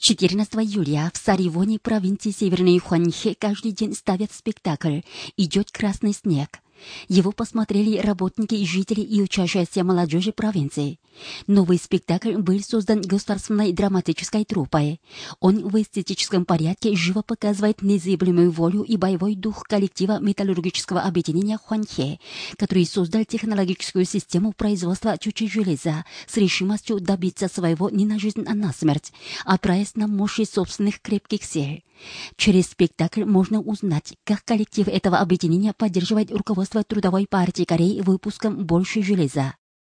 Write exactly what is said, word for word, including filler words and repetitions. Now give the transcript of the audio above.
четырнадцатого июля в Саривоне, провинции Северной Хуанхэ, каждый день ставят спектакль «Идет красный снег». Его посмотрели работники, жители и учащиеся молодежи провинции. Новый спектакль был создан государственной драматической труппой. Он в эстетическом порядке живо показывает незыблемую волю и боевой дух коллектива металлургического объединения Хуанхэ, который создал технологическую систему производства чучи железа с решимостью добиться своего не на жизнь, а на смерть, опираясь на мощи собственных крепких сил. Через спектакль можно узнать, как коллектив этого объединения поддерживает руководство Трудовой партии Кореи выпуском больше железа.